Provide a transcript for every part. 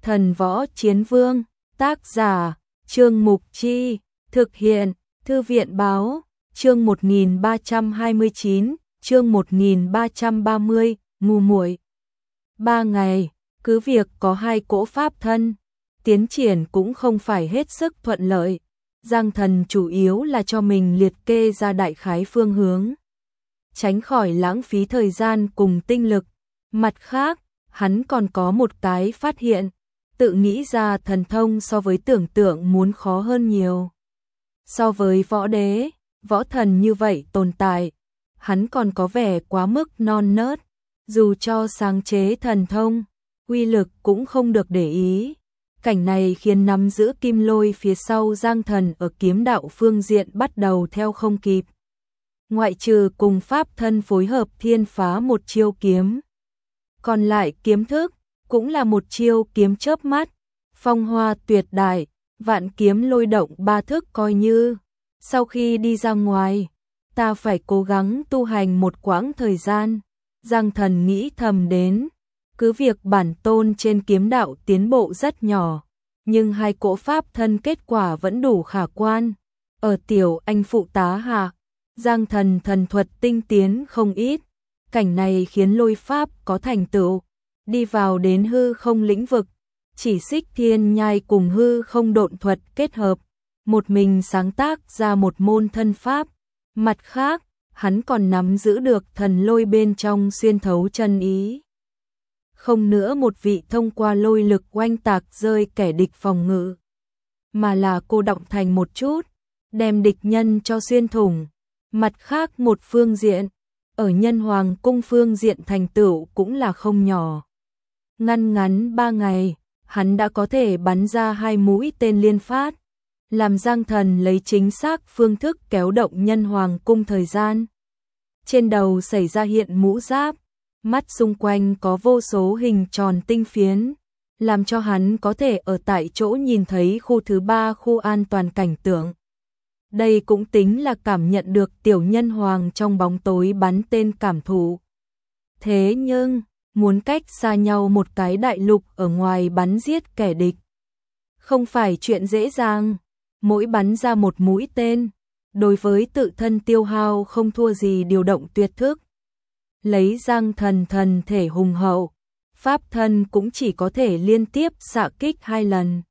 Thần Võ Chiến Vương, tác giả, Trương Mục Chi, thực hiện, Thư viện Báo, chương 1329, chương 1330, ngu muội. 3 ngày, cứ việc có 2 cỗ pháp thân, tiến triển cũng không phải hết sức thuận lợi. Giang Thần chủ yếu là cho mình liệt kê ra đại khái phương hướng, tránh khỏi lãng phí thời gian cùng tinh lực. Mặt khác, hắn còn có một cái phát hiện, tự nghĩ ra thần thông so với tưởng tượng muốn khó hơn nhiều. So với võ đế, võ thần như vậy tồn tại, hắn còn có vẻ quá mức non nớt, dù cho sáng chế thần thông, uy lực cũng không được để ý. Cảnh này khiến nắm giữ kim lôi phía sau Giang Thần ở kiếm đạo phương diện bắt đầu theo không kịp. Ngoại trừ cùng pháp thân phối hợp thiên phá một chiêu kiếm, còn lại kiếm thức cũng là một chiêu kiếm chớp mắt, phong hoa tuyệt đại, vạn kiếm lôi động 3 thức coi như. Sau khi đi ra ngoài, ta phải cố gắng tu hành một quãng thời gian. Giang Thần nghĩ thầm đến, cứ việc bản tôn trên kiếm đạo tiến bộ rất nhỏ, nhưng 2 cỗ pháp thân kết quả vẫn đủ khả quan. Ở tiểu anh phụ tá hạ, Giang Thần thần thuật tinh tiến không ít, cảnh này khiến lôi pháp có thành tựu, đi vào đến hư không lĩnh vực, chỉ xích thiên nhai cùng hư không độn thuật kết hợp, một mình sáng tác ra một môn thân pháp. Mặt khác, hắn còn nắm giữ được thần lôi bên trong xuyên thấu chân ý. Không nữa một vị thông qua lôi lực oanh tạc rơi kẻ địch phòng ngự, mà là cô động thành một chút, đem địch nhân cho xuyên thủng. Mặt khác một phương diện, ở Nhân Hoàng cung phương diện thành tựu cũng là không nhỏ. Ngắn 3 ngày, hắn đã có thể bắn ra 2 mũi tên liên phát, làm Giang Thần lấy chính xác phương thức kéo động Nhân Hoàng cung thời gian. Trên đầu xảy ra hiện mũ giáp, mắt xung quanh có vô số hình tròn tinh phiến, làm cho hắn có thể ở tại chỗ nhìn thấy khu thứ 3 khu an toàn cảnh tượng. Đây cũng tính là cảm nhận được tiểu nhân hoàng trong bóng tối bắn tên cảm thụ. Thế nhưng, muốn cách xa nhau một cái đại lục ở ngoài bắn giết kẻ địch, không phải chuyện dễ dàng. Mỗi bắn ra một mũi tên, đối với tự thân tiêu hao không thua gì điều động tuyệt thức. Lấy Giang Thần thần thể hùng hậu, pháp thân cũng chỉ có thể liên tiếp xạ kích 2 lần.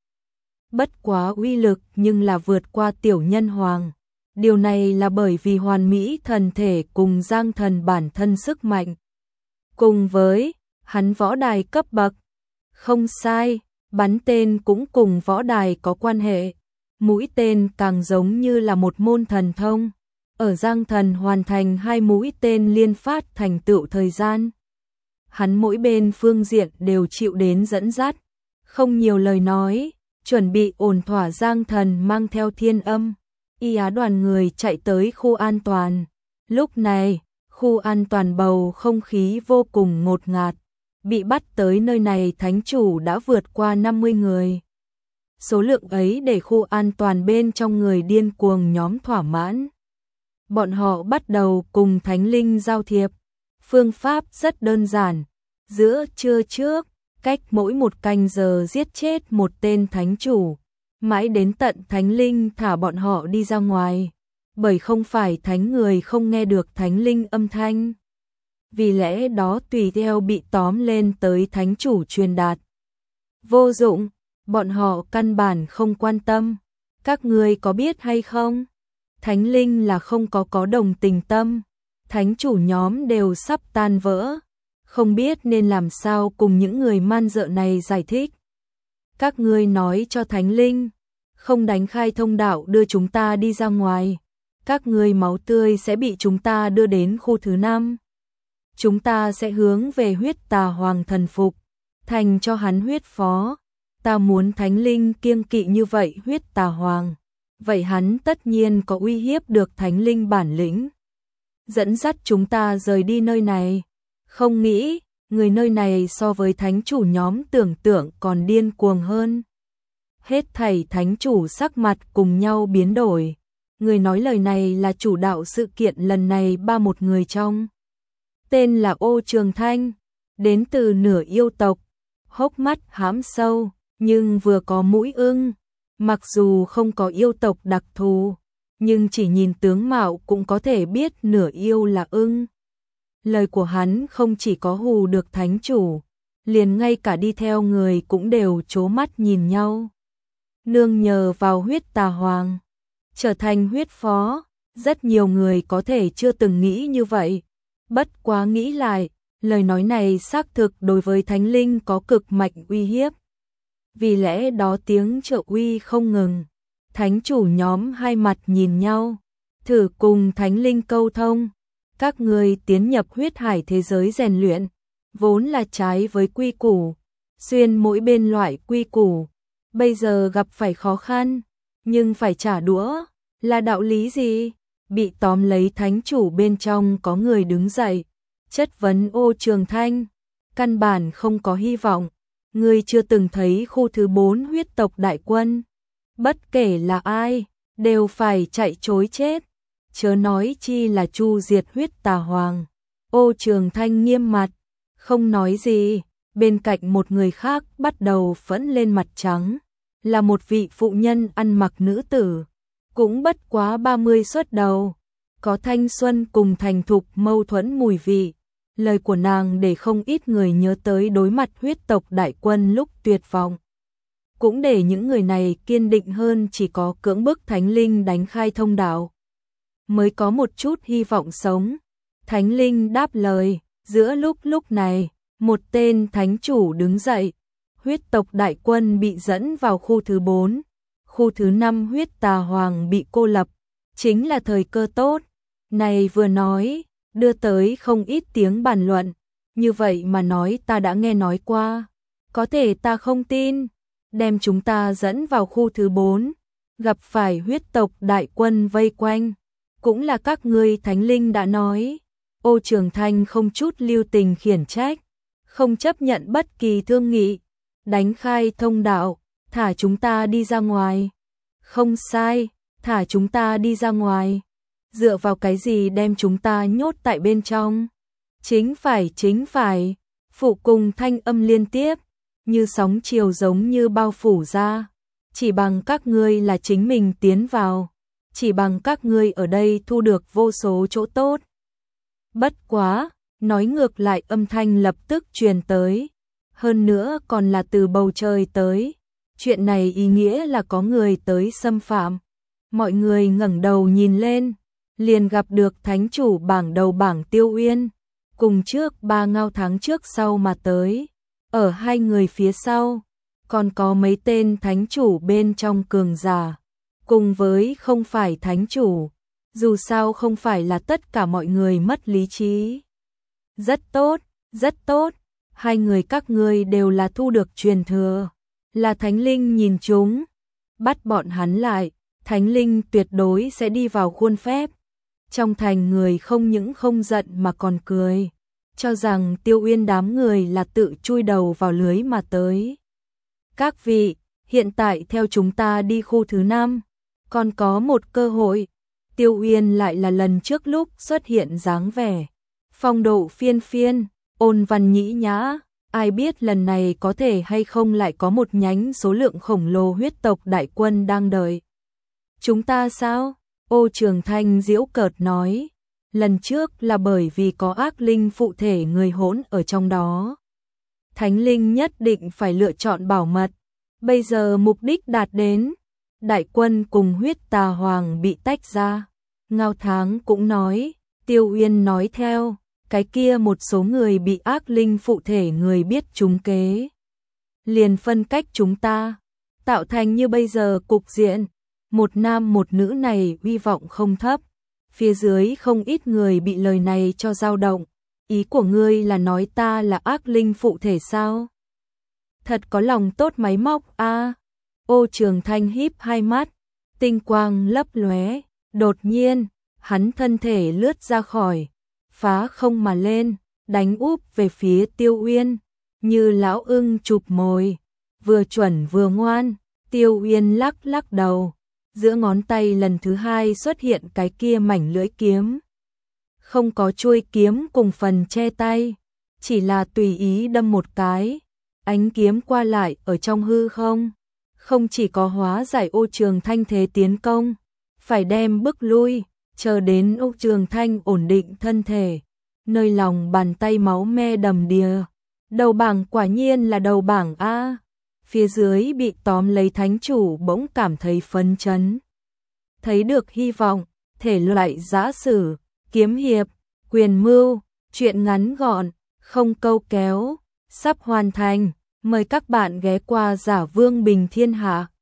Bất quá uy lực nhưng là vượt qua tiểu nhân hoàng. Điều này là bởi vì hoàn mỹ thần thể cùng Giang Thần bản thân sức mạnh. Cùng với hắn võ đài cấp bậc. Không sai, bắn tên cũng cùng võ đài có quan hệ. Mũi tên càng giống như là một môn thần thông. Ở Giang Thần hoàn thành 2 mũi tên liên phát thành tựu thời gian, hắn mỗi bên phương diện đều chịu đến dẫn dắt. Không nhiều lời nói, chuẩn bị ổn thỏa Giang Thần mang theo Thiên Âm, Y Á đoàn người chạy tới khu an toàn. Lúc này, khu an toàn bầu không khí vô cùng ngột ngạt. Bị bắt tới nơi này thánh chủ đã vượt qua 50 người. Số lượng ấy để khu an toàn bên trong người điên cuồng nhóm thỏa mãn. Bọn họ bắt đầu cùng thánh linh giao thiệp. Phương pháp rất đơn giản. Giữa trưa trước, cách mỗi 1 canh giờ giết chết một tên thánh chủ. Mãi đến tận thánh linh thả bọn họ đi ra ngoài. Bởi không phải thánh người không nghe được thánh linh âm thanh. Vì lẽ đó tùy theo bị tóm lên tới thánh chủ truyền đạt. Vô dụng, bọn họ căn bản không quan tâm. Các ngươi có biết hay không? Thánh linh là không có đồng tình tâm. Thánh chủ nhóm đều sắp tan vỡ. Không biết nên làm sao cùng những người man dợ này giải thích. Các ngươi nói cho thánh linh, không đánh khai thông đạo đưa chúng ta đi ra ngoài. Các ngươi máu tươi sẽ bị chúng ta đưa đến khu thứ 5. Chúng ta sẽ hướng về huyết tà hoàng thần phục, thành cho hắn huyết phó. Ta muốn thánh linh kiêng kỵ như vậy huyết tà hoàng. Vậy hắn tất nhiên có uy hiếp được thánh linh bản lĩnh. Dẫn dắt chúng ta rời đi nơi này. Không nghĩ, người nơi này so với thánh chủ nhóm tưởng tượng còn điên cuồng hơn. Hết thảy thánh chủ sắc mặt cùng nhau biến đổi. Người nói lời này là chủ đạo sự kiện lần này một người trong. Tên là Ô Trường Thanh, đến từ nửa yêu tộc, hốc mắt hãm sâu, nhưng vừa có mũi ưng, mặc dù không có yêu tộc đặc thù, nhưng chỉ nhìn tướng mạo cũng có thể biết nửa yêu là ưng. Lời của hắn không chỉ có hù được thánh chủ, liền ngay cả đi theo người cũng đều trố mắt nhìn nhau. Nương nhờ vào huyết tà hoàng, trở thành huyết phó, rất nhiều người có thể chưa từng nghĩ như vậy. Bất quá nghĩ lại, lời nói này xác thực đối với thánh linh có cực mạnh uy hiếp. Vì lẽ đó tiếng trợ uy không ngừng. Thánh chủ nhóm hai mặt nhìn nhau, thử cùng thánh linh câu thông. Các người tiến nhập huyết hải thế giới rèn luyện, vốn là trái với quy củ, xuyên mỗi bên loại quy củ. Bây giờ gặp phải khó khăn, nhưng phải trả đũa, là đạo lý gì? Bị tóm lấy thánh chủ bên trong có người đứng dậy, chất vấn Ô Trường Thanh, căn bản không có hy vọng. Ngươi chưa từng thấy khu thứ 4 huyết tộc đại quân, bất kể là ai, đều phải chạy trối chết, chớ nói chi là chu diệt huyết tà hoàng. Ô Trường Thanh nghiêm mặt, không nói gì, bên cạnh một người khác bắt đầu phẫn lên mặt trắng, là một vị phụ nhân ăn mặc nữ tử, cũng bất quá 30 xuất đầu, có thanh xuân cùng thành thục mâu thuẫn mùi vị. Lời của nàng để không ít người nhớ tới đối mặt huyết tộc đại quân lúc tuyệt vọng. Cũng để những người này kiên định hơn, chỉ có cưỡng bức thánh linh đánh khai thông đạo mới có một chút hy vọng sống. Thánh linh đáp lời, giữa lúc này, một tên thánh chủ đứng dậy. Huyết tộc đại quân bị dẫn vào khu thứ 4, khu thứ 5 huyết tà hoàng bị cô lập, chính là thời cơ tốt. Này vừa nói, đưa tới không ít tiếng bàn luận, như vậy mà nói ta đã nghe nói qua, có thể ta không tin, đem chúng ta dẫn vào khu thứ 4, gặp phải huyết tộc đại quân vây quanh, cũng là các ngươi thánh linh đã nói. Ô Trường Thanh không chút lưu tình khiển trách, không chấp nhận bất kỳ thương nghị, đánh khai thông đạo, thả chúng ta đi ra ngoài. Không sai, thả chúng ta đi ra ngoài. Dựa vào cái gì đem chúng ta nhốt tại bên trong? Chính phải, phụ cùng thanh âm liên tiếp, như sóng chiều giống như bao phủ ra. Chỉ bằng các ngươi là chính mình tiến vào, chỉ bằng các ngươi ở đây thu được vô số chỗ tốt. Bất quá, nói ngược lại âm thanh lập tức truyền tới, hơn nữa còn là từ bầu trời tới. Chuyện này ý nghĩa là có người tới xâm phạm. Mọi người ngẩng đầu nhìn lên, liền gặp được thánh chủ bảng đầu bảng Tiêu Uyên, cùng trước 3 ngao tháng trước sau mà tới. Ở hai người phía sau, còn có mấy tên thánh chủ bên trong cường giả, cùng với không phải thánh chủ, dù sao không phải là tất cả mọi người mất lý trí. Rất tốt, hai người các ngươi đều là thu được truyền thừa, là thánh linh nhìn chúng, bắt bọn hắn lại, thánh linh tuyệt đối sẽ đi vào khuôn phép. Trong thành người không những không giận mà còn cười, cho rằng Tiêu Uyên đám người là tự chui đầu vào lưới mà tới. Các vị, hiện tại theo chúng ta đi khu thứ 5, còn có một cơ hội. Tiêu Uyên lại là lần trước lúc xuất hiện dáng vẻ phong độ phiên phiên, ôn văn nhĩ nhã, ai biết lần này có thể hay không lại có một nhánh số lượng khổng lồ huyết tộc đại quân đang đợi chúng ta sao? Ô Trường Thanh giễu cợt nói, lần trước là bởi vì có ác linh phụ thể người hỗn ở trong đó. Thánh linh nhất định phải lựa chọn bảo mật, bây giờ mục đích đạt đến, đại quân cùng huyết tà hoàng bị tách ra. Ngao Tháng cũng nói, Tiêu Uyên nói theo, cái kia một số người bị ác linh phụ thể người biết trúng kế, liền phân cách chúng ta, tạo thành như bây giờ cục diện. Một nam một nữ này hy vọng không thấp, phía dưới không ít người bị lời này cho dao động. Ý của ngươi là nói ta là ác linh phụ thể sao? Thật có lòng tốt máy móc a. Ô Trường Thanh híp hai mắt, tinh quang lấp lóe, đột nhiên, hắn thân thể lướt ra khỏi, phá không mà lên, đánh úp về phía Tiêu Uyên, như lão ưng chụp mồi, vừa chuẩn vừa ngoan. Tiêu Uyên lắc lắc đầu, giữa ngón tay lần thứ hai xuất hiện cái kia mảnh lưỡi kiếm. Không có chuôi kiếm cùng phần che tay, chỉ là tùy ý đâm một cái, ánh kiếm qua lại ở trong hư không. Không chỉ có hóa giải Ô Trường Thanh thế tiến công, phải đem bức lui, chờ đến Ô Trường Thanh ổn định thân thể. Nơi lòng bàn tay máu me đầm đìa. Đầu bảng quả nhiên là đầu bảng A. Phía dưới bị tóm lấy thánh chủ bỗng cảm thấy phấn chấn. Thấy được hy vọng, thể loại giã sử, kiếm hiệp, quyền mưu, truyện ngắn gọn, không câu kéo, sắp hoàn thành. Mời các bạn ghé qua Giả Vương Bình Thiên Hạ.